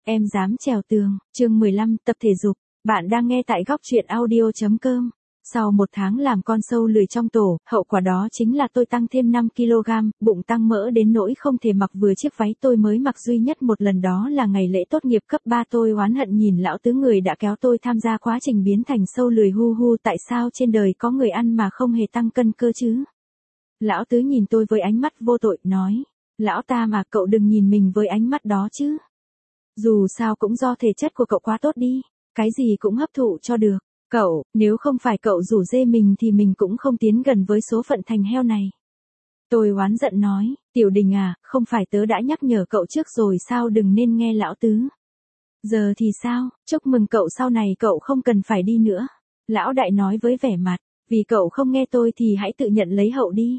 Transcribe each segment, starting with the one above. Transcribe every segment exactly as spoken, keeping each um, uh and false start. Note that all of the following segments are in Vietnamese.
Em dám trèo tường, chương mười lăm, tập thể dục. Bạn đang nghe tại góc truyện audio chấm com. Sau một tháng làm con sâu lười trong tổ, hậu quả đó chính là tôi tăng thêm năm ki lô gam, bụng tăng mỡ đến nỗi không thể mặc vừa chiếc váy tôi mới mặc duy nhất một lần, đó là ngày lễ tốt nghiệp cấp ba. Tôi oán hận nhìn lão tứ, người đã kéo tôi tham gia quá trình biến thành sâu lười. Hu hu, tại sao trên đời có người ăn mà không hề tăng cân cơ chứ? Lão tứ nhìn tôi với ánh mắt vô tội, nói, lão Tam à, cậu đừng nhìn mình với ánh mắt đó chứ. Dù sao cũng do thể chất của cậu quá tốt đi, cái gì cũng hấp thụ cho được. Cậu, nếu không phải cậu rủ dê mình thì mình cũng không tiến gần với số phận thành heo này. Tôi oán giận nói, Tiểu Đình à, không phải tớ đã nhắc nhở cậu trước rồi sao, đừng nên nghe lão tứ. Giờ thì sao, chúc mừng cậu, sau này cậu không cần phải đi nữa. Lão đại nói với vẻ mặt, vì cậu không nghe tôi thì hãy tự nhận lấy hậu đi.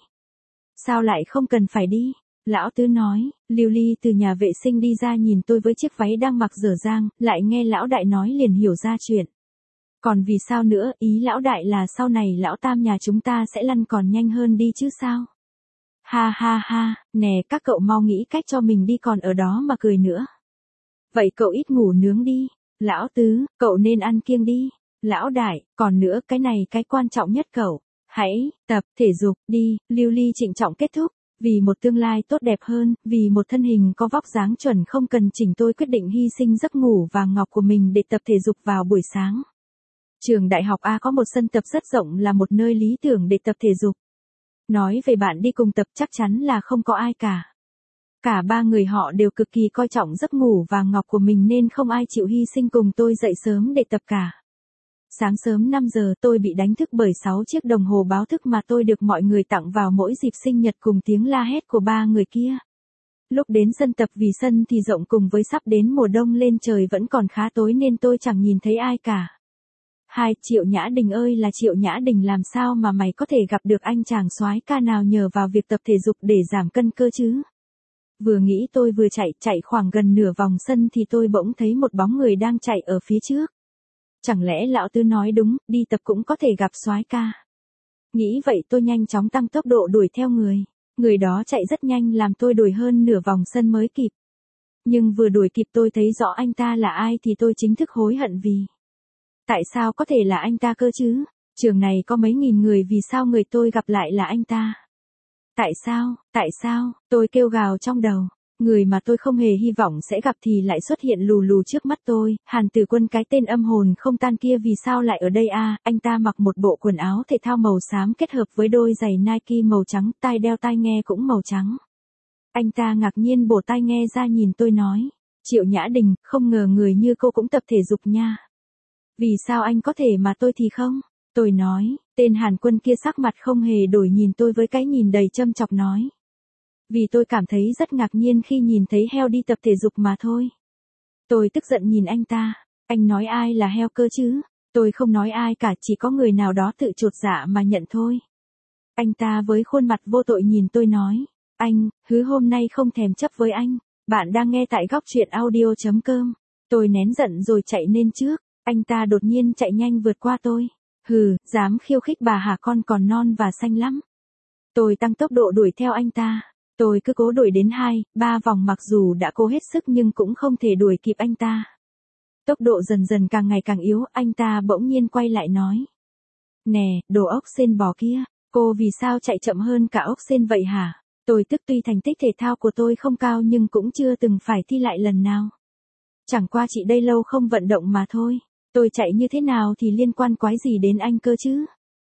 Sao lại không cần phải đi? Lão tứ nói. Lưu Ly từ nhà vệ sinh đi ra nhìn tôi với chiếc váy đang mặc dở dang, lại nghe lão đại nói liền hiểu ra chuyện. Còn vì sao nữa, ý lão đại là sau này lão Tam nhà chúng ta sẽ lăn còn nhanh hơn đi chứ sao? Ha ha ha, nè các cậu mau nghĩ cách cho mình đi, còn ở đó mà cười nữa. Vậy cậu ít ngủ nướng đi. Lão tứ, cậu nên ăn kiêng đi. Lão đại, còn nữa, cái này cái quan trọng nhất cậu. Hãy tập thể dục đi. Lưu Ly trịnh trọng kết thúc. Vì một tương lai tốt đẹp hơn, vì một thân hình có vóc dáng chuẩn không cần chỉnh, tôi quyết định hy sinh giấc ngủ vàng ngọc của mình để tập thể dục vào buổi sáng. Trường đại học A có một sân tập rất rộng, là một nơi lý tưởng để tập thể dục. Nói về bạn đi cùng tập chắc chắn là không có ai cả. Cả ba người họ đều cực kỳ coi trọng giấc ngủ vàng ngọc của mình nên không ai chịu hy sinh cùng tôi dậy sớm để tập cả. Sáng sớm năm giờ tôi bị đánh thức bởi sáu chiếc đồng hồ báo thức mà tôi được mọi người tặng vào mỗi dịp sinh nhật cùng tiếng la hét của ba người kia. Lúc đến sân tập, vì sân thì rộng cùng với sắp đến mùa đông lên trời vẫn còn khá tối nên tôi chẳng nhìn thấy ai cả. Hai, Triệu Nhã Đình ơi là Triệu Nhã Đình, làm sao mà mày có thể gặp được anh chàng soái ca nào nhờ vào việc tập thể dục để giảm cân cơ chứ? Vừa nghĩ tôi vừa chạy, chạy khoảng gần nửa vòng sân thì tôi bỗng thấy một bóng người đang chạy ở phía trước. Chẳng lẽ lão tứ nói đúng, đi tập cũng có thể gặp soái ca? Nghĩ vậy tôi nhanh chóng tăng tốc độ đuổi theo người. Người đó chạy rất nhanh làm tôi đuổi hơn nửa vòng sân mới kịp. Nhưng vừa đuổi kịp tôi thấy rõ anh ta là ai thì tôi chính thức hối hận, vì tại sao có thể là anh ta cơ chứ? Trường này có mấy nghìn người, vì sao người tôi gặp lại là anh ta? Tại sao, tại sao, tôi kêu gào trong đầu. Người mà tôi không hề hy vọng sẽ gặp thì lại xuất hiện lù lù trước mắt tôi. Hàn Tử Quân, cái tên âm hồn không tan kia, vì sao lại ở đây a? À, anh ta mặc một bộ quần áo thể thao màu xám kết hợp với đôi giày Nike màu trắng, tai đeo tai nghe cũng màu trắng. Anh ta ngạc nhiên bổ tai nghe ra nhìn tôi nói, Triệu Nhã Đình, không ngờ người như cô cũng tập thể dục nha. Vì sao anh có thể mà tôi thì không? Tôi nói. Tên Hàn Quân kia sắc mặt không hề đổi nhìn tôi với cái nhìn đầy châm chọc nói. Vì tôi cảm thấy rất ngạc nhiên khi nhìn thấy heo đi tập thể dục mà thôi. Tôi tức giận nhìn anh ta. Anh nói ai là heo cơ chứ? Tôi không nói ai cả, chỉ có người nào đó tự chột dạ mà nhận thôi. Anh ta với khuôn mặt vô tội nhìn tôi nói. Anh, hứ hôm nay không thèm chấp với anh. Bạn đang nghe tại góc truyện audio chấm com. Tôi nén giận rồi chạy lên trước. Anh ta đột nhiên chạy nhanh vượt qua tôi. Hừ, dám khiêu khích bà hả, con còn non và xanh lắm. Tôi tăng tốc độ đuổi theo anh ta. Tôi cứ cố đuổi đến hai, ba vòng, mặc dù đã cố hết sức nhưng cũng không thể đuổi kịp anh ta. Tốc độ dần dần càng ngày càng yếu, anh ta bỗng nhiên quay lại nói. Nè, đồ ốc sên bò kia, cô vì sao chạy chậm hơn cả ốc sên vậy hả? Tôi tức, tuy thành tích thể thao của tôi không cao nhưng cũng chưa từng phải thi lại lần nào. Chẳng qua chị đây lâu không vận động mà thôi. Tôi chạy như thế nào thì liên quan quái gì đến anh cơ chứ?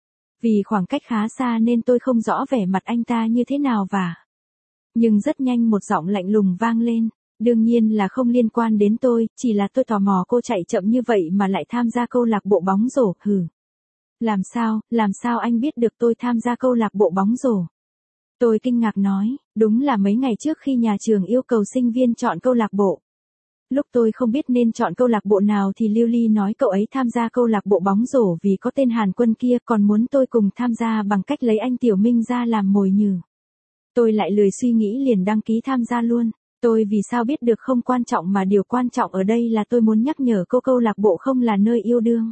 Vì khoảng cách khá xa nên tôi không rõ vẻ mặt anh ta như thế nào và... Nhưng rất nhanh một giọng lạnh lùng vang lên. Đương nhiên là không liên quan đến tôi, chỉ là tôi tò mò cô chạy chậm như vậy mà lại tham gia câu lạc bộ bóng rổ, hừ. Làm sao, làm sao anh biết được tôi tham gia câu lạc bộ bóng rổ? Tôi kinh ngạc nói, đúng là mấy ngày trước khi nhà trường yêu cầu sinh viên chọn câu lạc bộ. Lúc tôi không biết nên chọn câu lạc bộ nào thì Lưu Ly nói cậu ấy tham gia câu lạc bộ bóng rổ vì có tên Hàn Quân kia, còn muốn tôi cùng tham gia bằng cách lấy anh Tiểu Minh ra làm mồi nhử. Tôi lại lười suy nghĩ liền đăng ký tham gia luôn. Tôi vì sao biết được không quan trọng, mà điều quan trọng ở đây là tôi muốn nhắc nhở cô câu lạc bộ không là nơi yêu đương.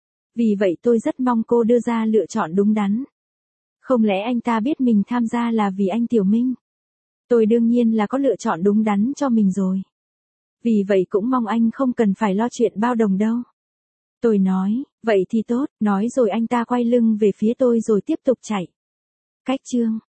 Vì vậy tôi rất mong cô đưa ra lựa chọn đúng đắn. Không lẽ anh ta biết mình tham gia là vì anh Tiểu Minh? Tôi đương nhiên là có lựa chọn đúng đắn cho mình rồi. Vì vậy cũng mong anh không cần phải lo chuyện bao đồng đâu. Tôi nói, vậy thì tốt, nói rồi anh ta quay lưng về phía tôi rồi tiếp tục chạy. Cách chương